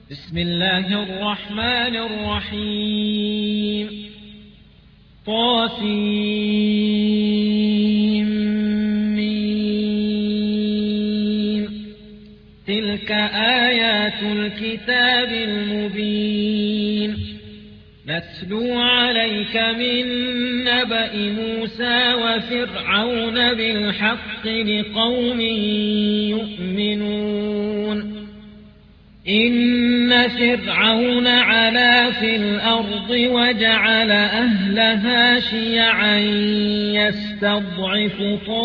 بسم الله الرحمن الرحيم طاسيم تلك آيات الكتاب المبين نتلو عليك من نبأ موسى وفرعون بالحق لقوم يؤمنون إن فرعون علا في الأرض وجعل أهلها شيعا يستضعف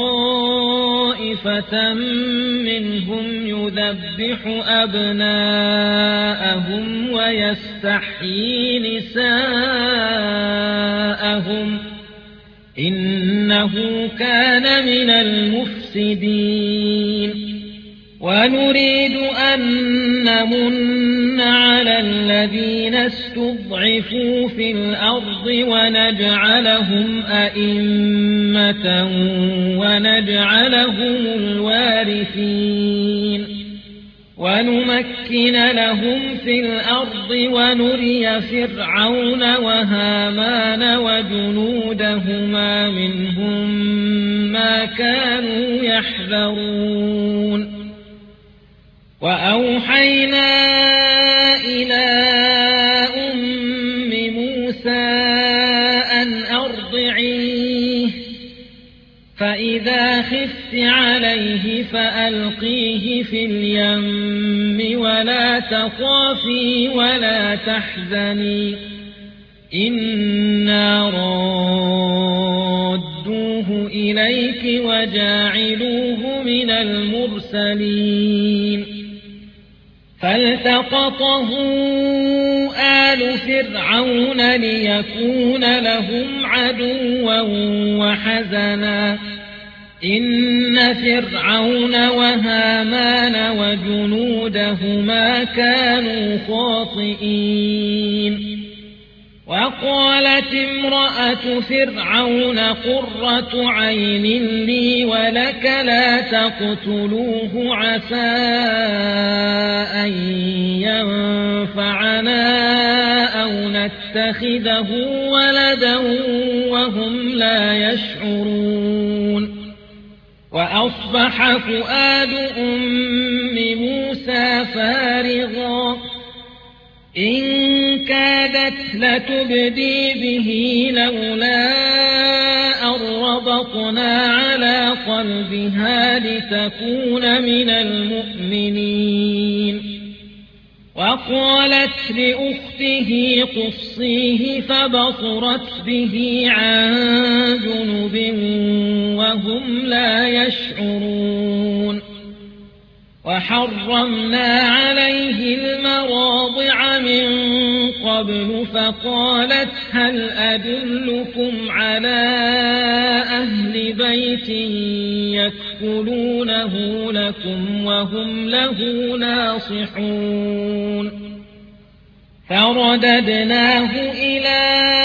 طائفة منهم يذبح أبناءهم ويستحيي نساءهم إنه كان من المفسدين ونريد أن نمن على الذين استضعفوا في الأرض ونجعلهم أئمة ونجعلهم الوارثين ونمكن لهم في الأرض ونري فرعون وهامان وجنودهما منهم ما كانوا يحذرون وأوحينا إلى أم موسى أن أرضعيه فإذا خفت عليه فألقيه في اليم ولا تخافي ولا تحزني إنا رادوه إليك وجاعلوه من المرسلين فالتقطه آل فرعون ليكون لهم عدوا وحزنا إن فرعون وهامان وجنودهما كانوا خاطئين وقالت امرأة فرعون قرة عين لي ولك لا تقتلوه عسى أن ينفعنا أو نتخذه ولدا وهم لا يشعرون وأصبح فؤاد أم موسى فارغا إن كادت لتبدي به لولا أن ربطنا على قلبها لتكون من المؤمنين وقالت لأخته قصيه فبصرت به عن جنب وهم لا يشعرون وحرمنا عليه المراضع من قبل فقالت هل أدلكم على أهل بيت يكفلونه لكم وهم له ناصحون فرددناه إلى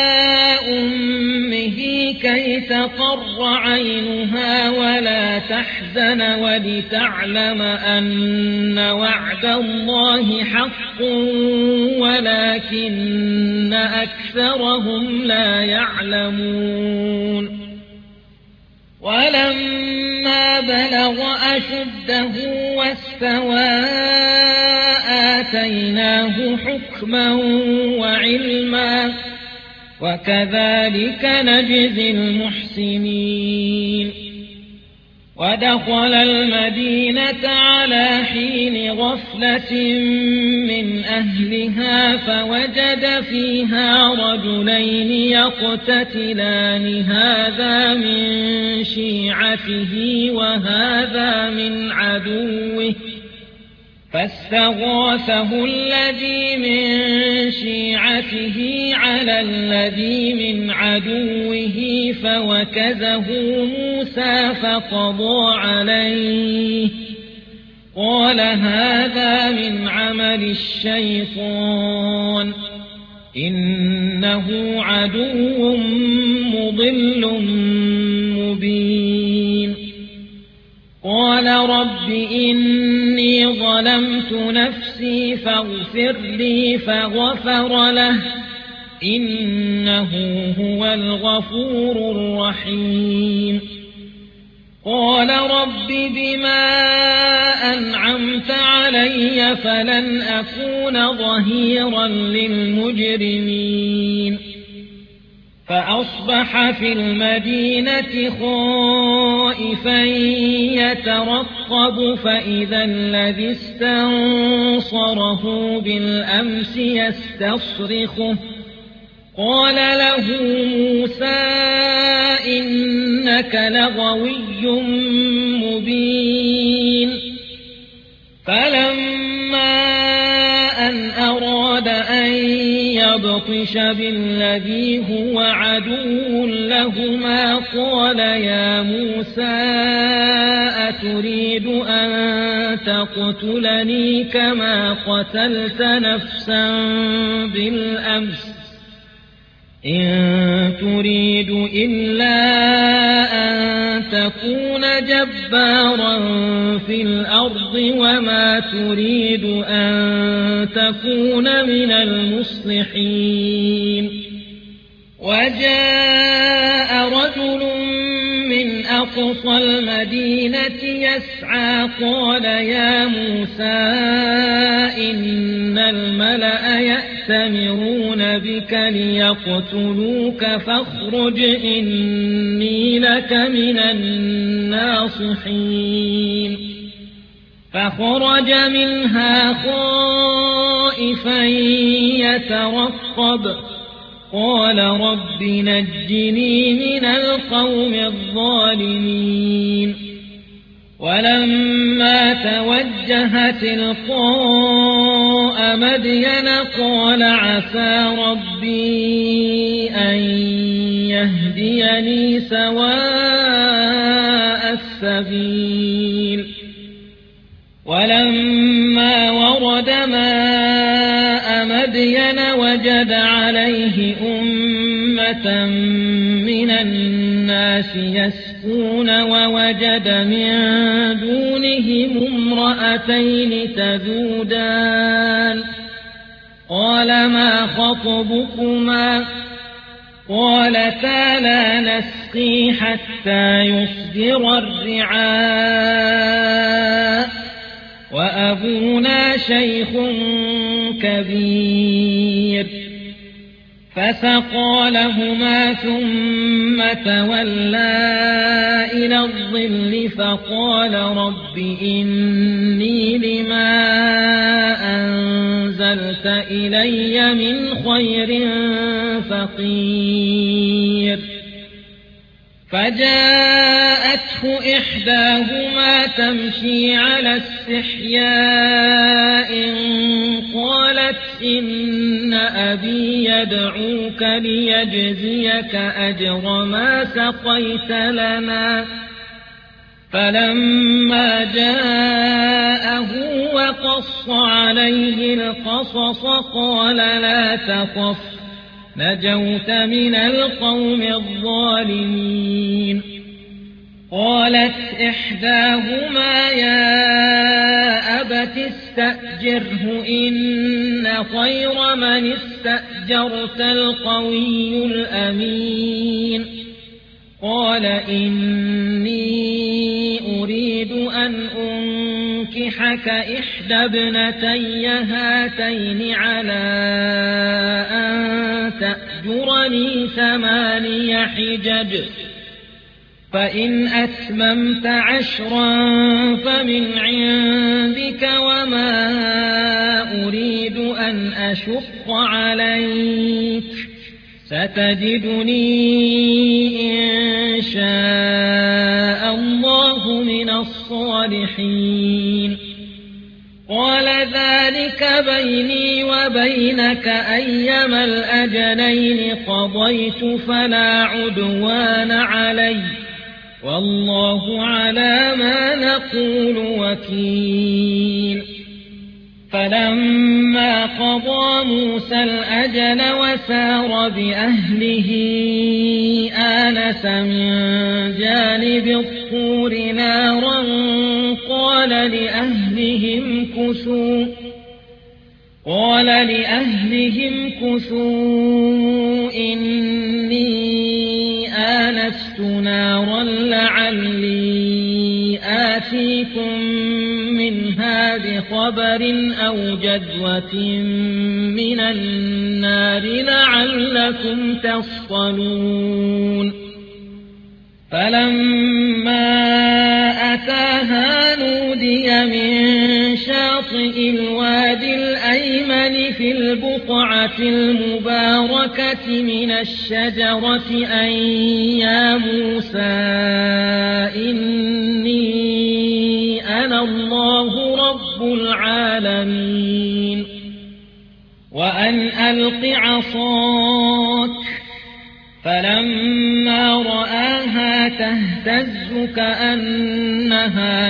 أمه كي تقر عينها ولا تحزن ولتعلم أن وعد الله حق ولكن أكثرهم لا يعلمون ولما بلغ أشده واستوى آتيناه حكما وعلما وكذلك نجزي المحسنين ودخل المدينة على حين غفلة من أهلها فوجد فيها رجلين يقتتلان هذا من شيعته وهذا من عدوه فاستغاثه الذي من شيعته على الذي من عدوه فوكزه موسى فقضى عليه قال هذا من عمل الشيطان إنه عدو مضل مبين قال رب إني ظلمت نفسي نفسي فاغفر لي فغفر له إنه هو الغفور الرحيم قال رب بما أنعمت علي فلن أكون ظهيرا للمجرمين فأصبح في المدينة خائفا يترقب فإذا الذي استنصره بالأمس يستصرخه قال له موسى إنك لغوي مبين فلما أن أراد أن يبطش بالذي هو عدو لهما قال يا موسى أتريد أن تقتلني كما قتلت نفسا بالأمس إن تريد إلا أن تكون جبارا في الأرض وما تريد أن تكون من المصلحين وجاء رجل من أقصى المدينة يسعى قال يا موسى إن الملأ يأتمرون بك ليقتلوك فاخرج إني لك من الناصحين فخرج منها خائفا يترقب قال رب نجني من القوم الظالمين ولما توجه تلقاء مدين قال عسى ربي أن يهديني سواء السبيل ولما ورد ماء مدين وجد عليه أمة من الناس يسقون ووجد من دونهم امرأتين تذودان قال ما خطبكما قالتا لا نسقي حتى يصدر الرعاء وأبونا شيخ كبير فسقى لهما ثم تولى إلى الظل فقال رب إني لما أنزلت إلي من خير فقير فجاءته إحداهما تمشي على استحياء قالت إن أبي يدعوك ليجزيك أجر ما سقيت لنا فلما جاءه وقص عليه القصص قال لا تخف نجوت من القوم الظالمين قالت إحداهما يا أبت استأجره إن خير من استأجرت القوي الأمين قال إني أريد أن أنكحك إحدى ابنتي هاتين على أن تأجرني 8 حجج فإن أتممت 10 فمن عندك وما أريد أن أشق عليك ستجدني إن شاء الله من الصالحين قال ذلك بيني وبينك أيما الأجلين قضيت فلا عدوان علي والله على ما نقول وكيل فلما قضى موسى الأجل وسار بأهله آنس من جانب الطور نارا قال لأهلهم قال لأهلهم كثوا إني آنست نارا لعلي آتيكم منها بخبر أو جذوة من النار لعلكم تصطلون فلما أتاها نودي من شاطئ الوادي الأيمن في البقعة المباركة من الشجرة أن يا موسى إني أنا الله رب العالمين وأن ألق عصاك فلما رآها تهتز كأنها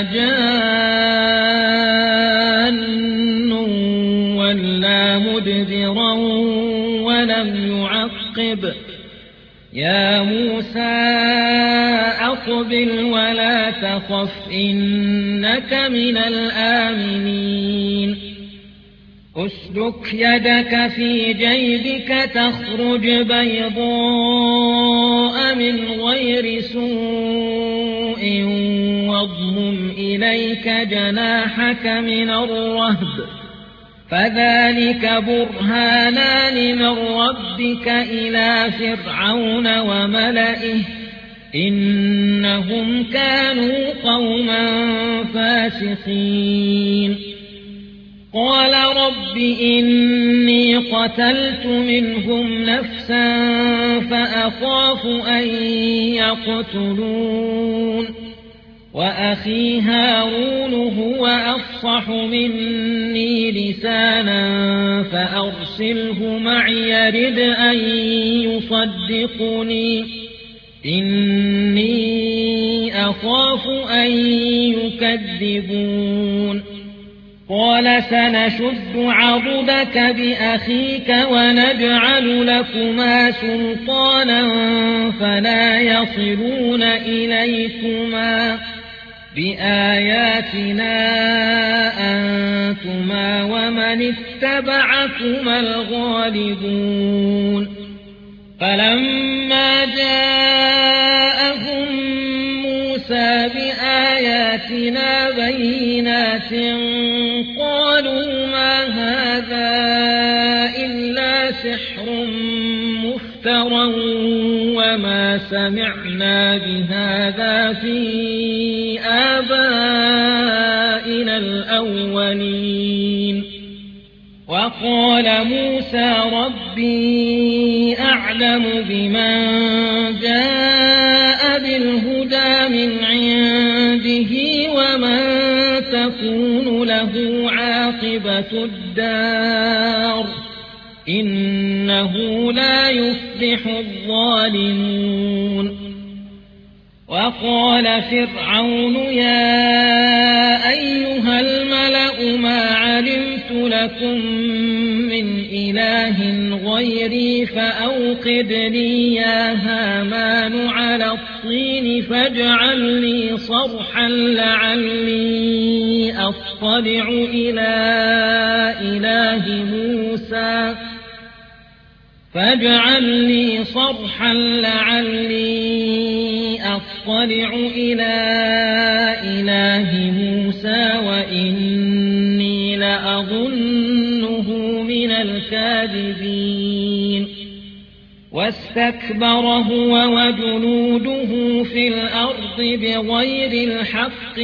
جان ولا مدبرا ولم يعقب يا موسى أقبل ولا تخف إنك من الآمنين أسلك يدك في جيبك تخرج بيضاء من غير سوء واضمم إليك جناحك من الرهب فذلك برهانان من ربك إلى فرعون وملئه إنهم كانوا قوما فاسقين قال رب إني قتلت منهم نفسا فأخاف أن يقتلون وأخي هارون هو أفصح مني لسانا فأرسله معي يرد أن يصدقني إني أخاف أن يكذبون قال سنشد عضدك بأخيك ونجعل لكما سلطانا فلا يصلون إليكما بآياتنا أنتما ومن اتبعكما الغالبون فلما جاءهم موسى بآياتنا بينات قالوا ما هذا إلا سحر مفترى وما سمعنا بهذا في آبائنا الأولين وقال موسى ربي أعلم بمن جاء بالهدى من عنده ومن تكون له عاقبة الدار إنه لا يفلح الظالمون وقال فرعون يا أيها الملأ ما علمت لكم من إله غيري فأوقد لي يا هامان على الطين فاجعل لي صرحا لعلي أطلع إلى إله موسى فاجعل لي صرحا لعلي أطلع إلى إله موسى وإني لأظنه من الكاذبين واستكبر هو وجنوده في الأرض بغير الحق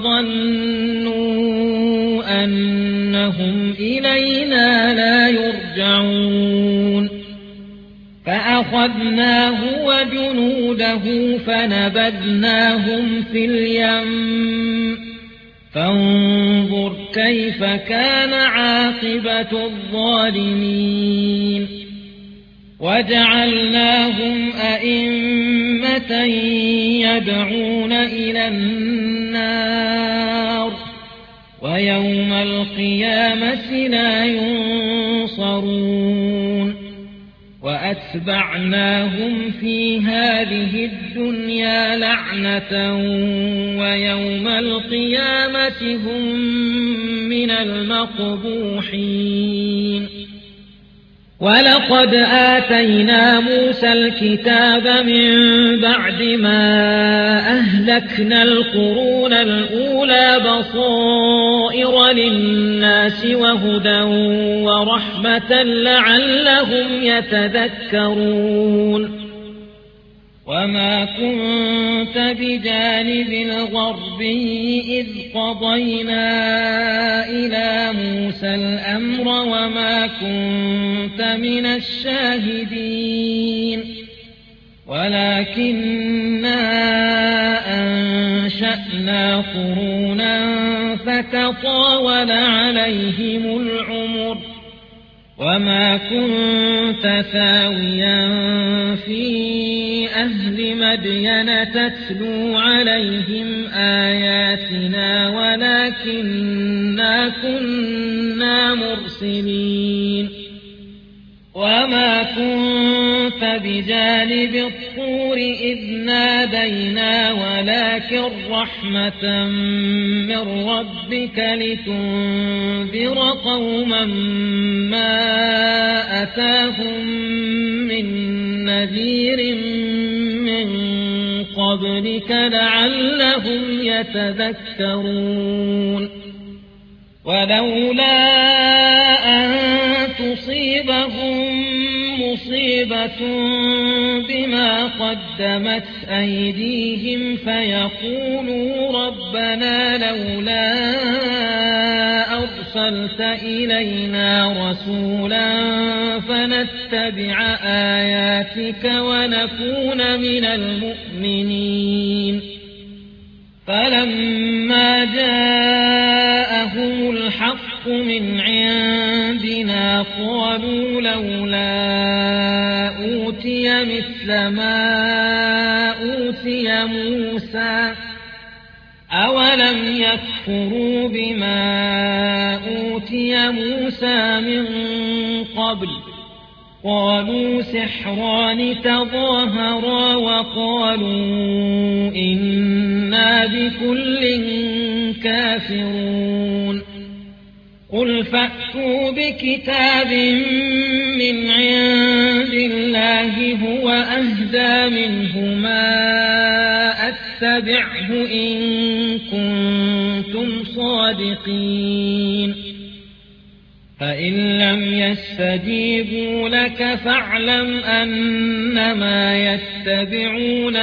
وظنوا أنهم إلينا لا يرجعون فأخذناه وجنوده فنبذناهم في اليم فانظر كيف كان عاقبة الظالمين وجعلناهم أئمة يدعون إلى النار ويوم القيامة لا ينصرون وأتبعناهم في هذه الدنيا لعنة ويوم القيامة هم من المقبوحين ولقد آتينا موسى الكتاب من بعد ما أهلكنا القرون الأولى بصائر للناس وهدى ورحمة لعلهم يتذكرون وما كنت بجانب الغربي إذ قضينا إلى موسى الأمر وما كنت من الشاهدين ولكننا أنشأنا قرونا فتطاول عليهم العمر وما كنت ثاويا في أهل مدين تتلو عليهم آياتنا ولكننا كنا مرسلين وما كنت بجانب الطور إذ نادينا ولكن رحمة من ربك لتنذر قوما ما أتاهم من نذير من قبلك لعلهم يتذكرون ولولا أن تصيبهم مصيبة بما قدمت أيديهم فيقولوا ربنا لولا أرسلت إلينا رسولا فنتبع آياتك ونكون من المؤمنين فلما جاءهم الحق من عندنا قالوا لولا أوتي مثل ما أوتي موسى أولم يكفروا بما أوتي موسى من قبل قالوا سحران تظاهرا وقالوا إنا بكل كافرون قل فأتوا بكتاب من عند الله هو أهدى منهما أتبعه إن كنتم صادقين فإن لم يستجيبوا لك فاعلم أنما يتبعون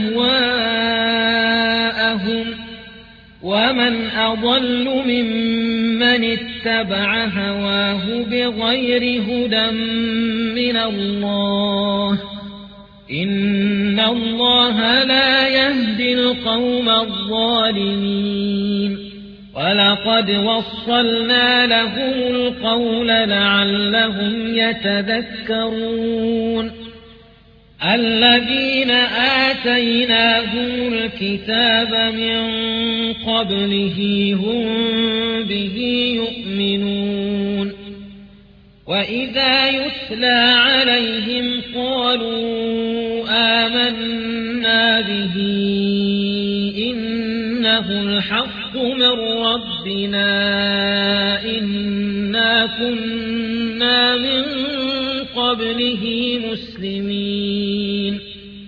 أهواءهم ومن أضل ممن اتبع هواه بغير هدى من الله إن الله لا يهدي القوم الظالمين ولقد وصلنا لهم القول لعلهم يتذكرون الذين آتيناهم الكتاب من قبله هم به يؤمنون وإذا يتلى عليهم قالوا آمنا به إنه الحق من ربنا إنا كنا من قبله مسلمين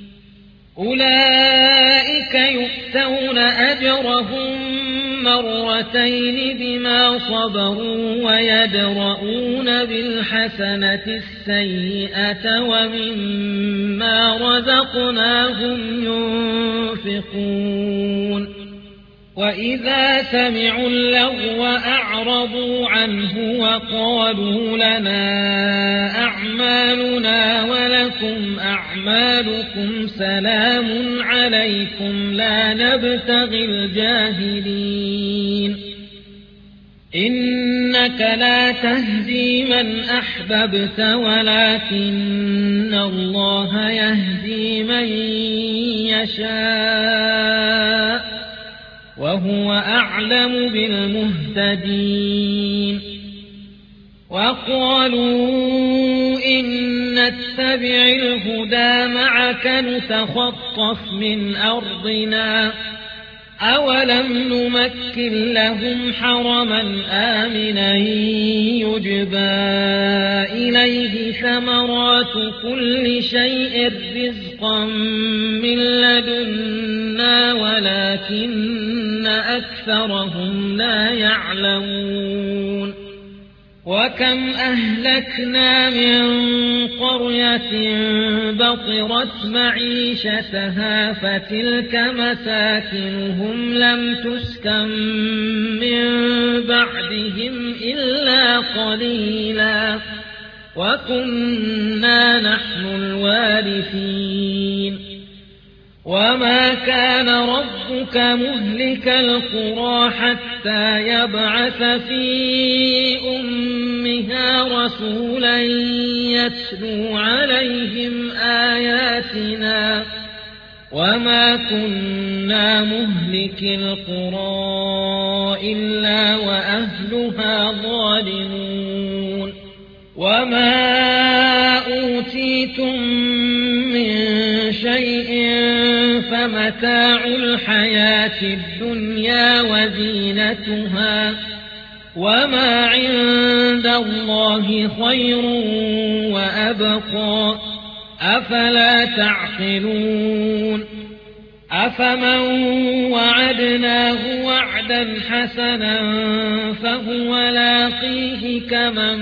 أولئك يؤتون أجرهم مرتين بما صبروا ويدرؤون بالحسنة السيئة ومما رزقناهم ينفقون وإذا سمعوا اللغو أعرضوا عنه وقالوا لنا أعمالنا ولكم أعمالكم سلام عليكم لا نبتغي الجاهلين إنك لا تهدي من أحببت ولكن الله يهدي من يشاء وهو أعلم بالمهتدين وقالوا إن نتبع الهدى معك نتخطف من أرضنا أولم نمكن لهم حرما آمنا يجبى إليه ثمرات كل شيء رزقا من لدنا ولكن أكثرهم لا يعلمون وكم أهلكنا من قرية بطرت معيشتها فتلك مساكنهم لم تسكن من بعدهم إلا قليلا وكنا نحن الوارثين وما كان ربك مهلك القرى حتى يبعث في أمها رسولا يتلو عليهم آياتنا وما كنا مهلك القرى إلا وأهلها ظالمون وما أوتيتم من شيء فمتاع الحياة الدنيا وزينتها وما عند الله خير وأبقى أفلا تعقلون أفمن وعدناه وعدا حسنا فهو لاقيه كمن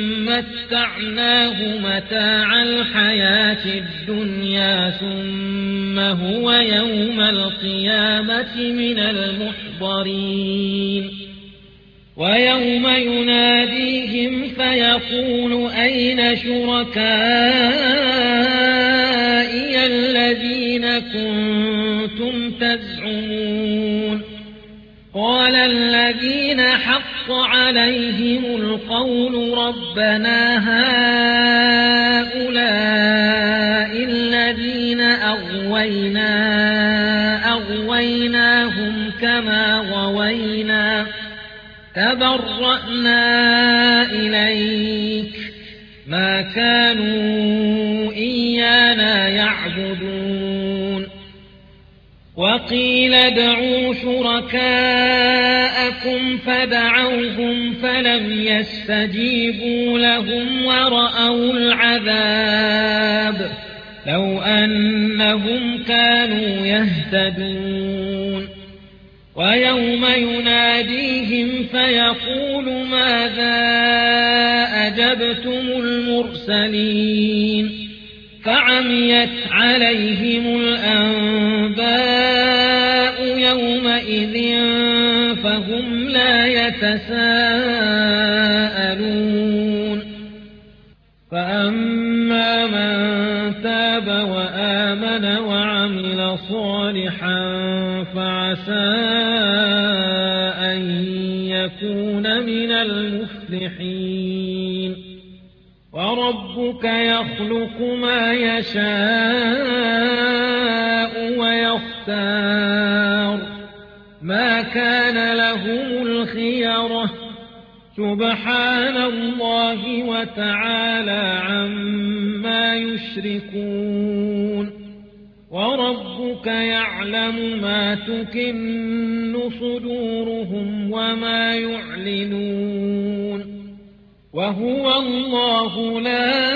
متعناه متاع الحياة الدنيا ثم هو يوم القيامة من المحضرين ويوم يناديهم فيقول أين شركائي الذين كنتم تزعمون قال الذين حق عليهم القول ربنا هؤلاء الذين أغويناهم كما غوينا تبرأنا إليك ما كانوا إيانا يعبدون وقيل ادعوا شركاءكم فدعوهم فلم يستجيبوا لهم ورأوا العذاب لو أنهم كانوا يهتدون ويوم يناديهم فيقول ماذا أجبتم المرسلين فعميت عليهم الأنباء يومئذ فهم لا يتساءلون فأما من تاب وآمن وعمل صالحا فعسى أن يكون من المفلحين وربك يخلق ما يشاء ويختار ما كان لهم الخيرة سبحان الله وتعالى عما يشركون وربك يعلم ما تكن صدورهم وما يعلنون وهو الله لا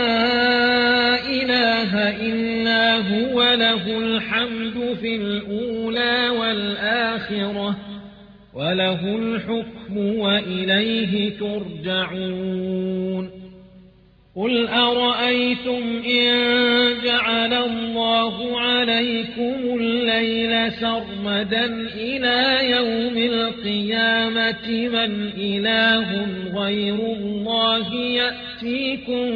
إله إلا هو له الحمد في الأولى والآخرة وله الحكم وإليه ترجعون قل أرأيتم إن جعل الله عليكم الليل سرمدا إلى يوم القيامة من إله غير الله يأتيكم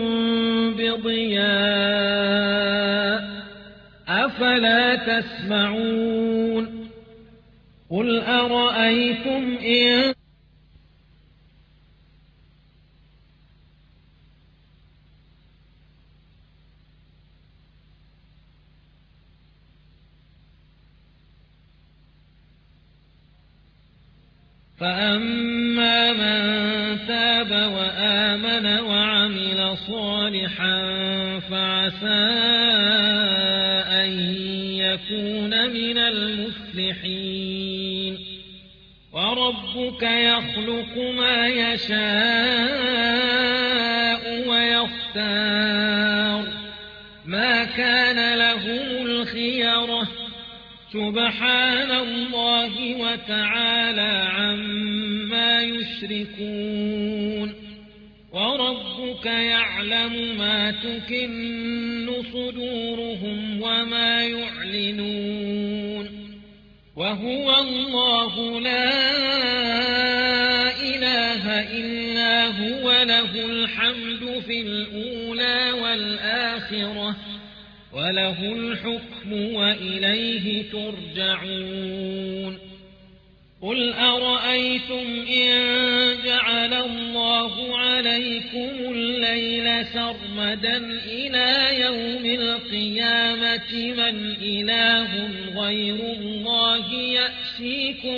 بضياء أفلا تسمعون قل أرأيتم إن فأما من تاب وآمن وعمل صالحا فعسى أن يكون من المفلحين وربك يخلق ما يشاء ويختار ما كان لهم الخيرة سبحان الله وتعالى عما يشركون وربك يعلم ما تكن صدورهم وما يعلنون وهو الله لا إله إلا هو له الحمد في الأولى والآخرة وله الحكم وإليه ترجعون قل أرأيتم إن جعل الله عليكم الليل سرمدا إلى يوم القيامة من إله غير الله يأتيكم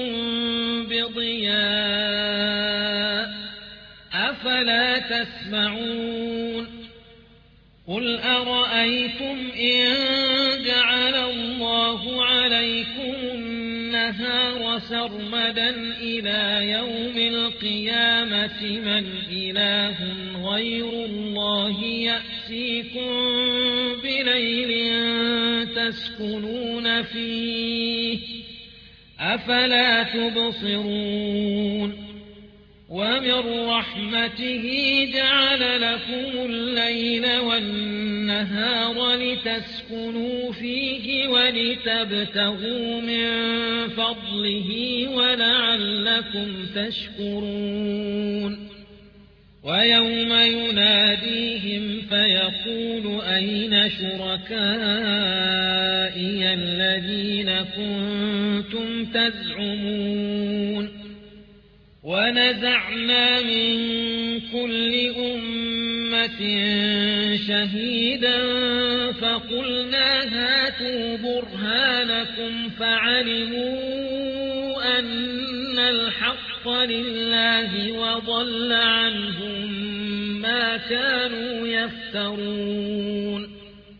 بضياء أفلا تسمعون قل أرأيتم إن جعل الله عليكم النهار سرمدا إلى يوم القيامة من إله غير الله يأتيكم بليل تسكنون فيه أفلا تبصرون ومن رحمته جعل لكم الليل والنهار لتسكنوا فيه ولتبتغوا من فضله ولعلكم تشكرون ويوم يناديهم فيقول أين شركائي الذين كنتم تزعمون ونزعنا من كل أمة شهيدا فقلنا هاتوا برهانكم فعلموا أن الحق لله وضل عنهم ما كانوا يفترون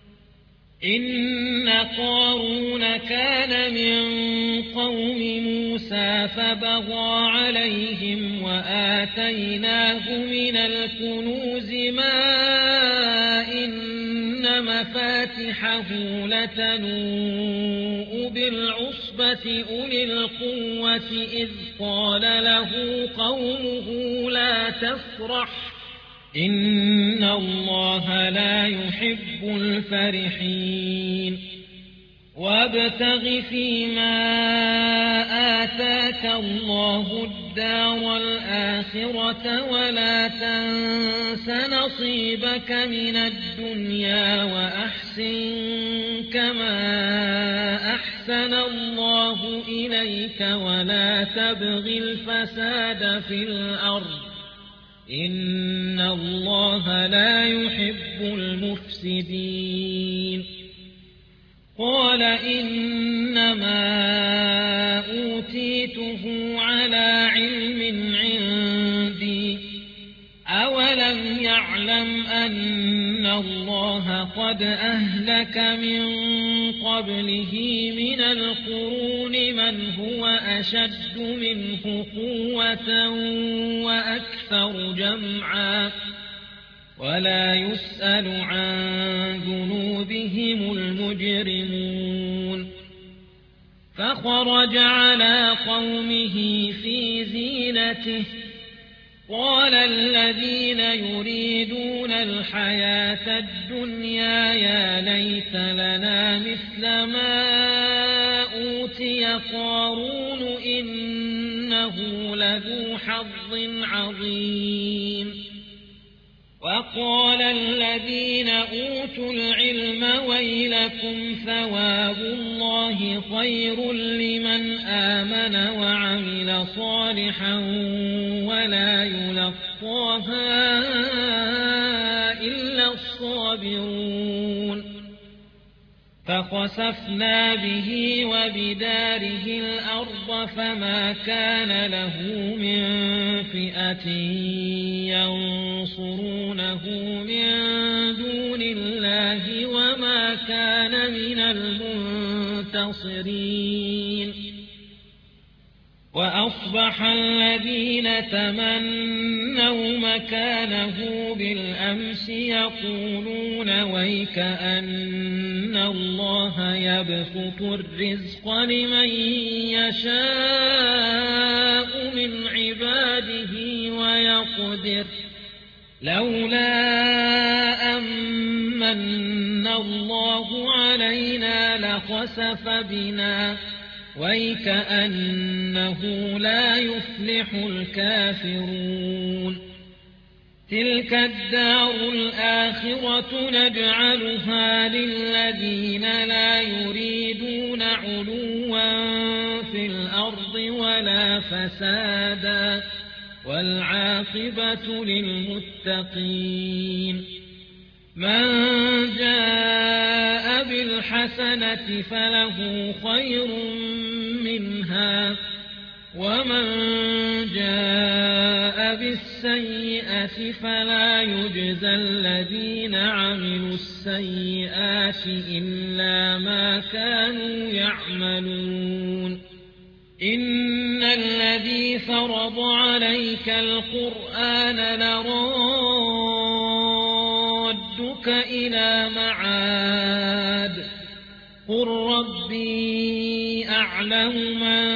إن قارون كان من قوم موسى فبغى عليهم وآتيناه من الكنوز ما إن مفاتحه لتنوء بالعصبة أولي القوة إذ قال له قومه لا تفرح إن الله لا يحب الفرحين وابتغ فيما آتاك الله الدار الآخرة ولا تنس نصيبك من الدنيا وأحسن كما أحسن الله إليك ولا تبغ الفساد في الأرض إن الله لا يحب المفسدين قال إنما أوتيته على علم عندي أولم يعلم أن الله قد أهلك من قبله من القرون من هو أشد منه قوة وأكثر جمعا ولا يسأل عن ذنوبهم المجرمون فخرج على قومه في زينته قال الذين يريدون الحياة الدنيا يا ليت لنا مثل ما أوتي قارون إنه لذو حظ عظيم وقال الذين أوتوا العلم ويلكم ثواب الله خير لمن آمن وعمل صالحا ولا يلقاها إلا الصابرون فخسفنا به وبداره الأرض فما كان له من فئة ينصرونه من دون الله وما كان من المنتصرين وأصبح الذين تمنوا مكانه بالأمس يقولون ويك أن الله يبسط الرزق لمن يشاء من عباده ويقدر لولا أمن الله علينا لخسف بنا ويكأنه لا يفلح الكافرون تلك الدار الآخرة نجعلها للذين لا يريدون علوا في الأرض ولا فسادا والعاقبة للمتقين من جاء بالحسنة فله خير منها ومن جاء بالسيئة فلا يجزى الذين عملوا السيئات إلا ما كانوا يعملون إن الذي فرض عليك القرآن لرادك إلى معاد قل ربي أعلم من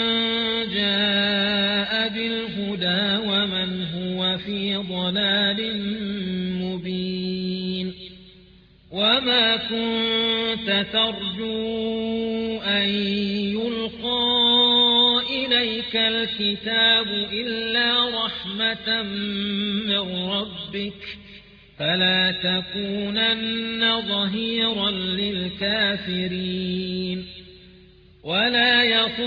جاء بالهدى ومن هو في ضلال مبين وما كنت ترجو أن يلقى إليك الكتاب إلا رحمة من ربك فلا تكونن ظهيرا للكافرين ولا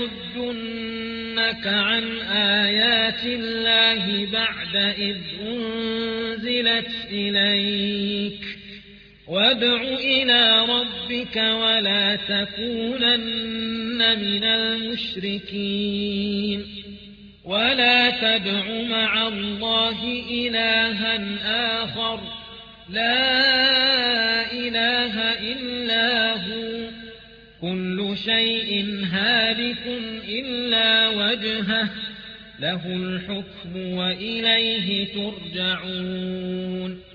يصدنك عن آيات الله بعد إذ أنزلت إليك وادع إلى ربك ولا تكونن من المشركين ولا تدع مع الله إلها آخر لا إله إلا هو كل شيء هالك إلا وجهه له الحكم وإليه ترجعون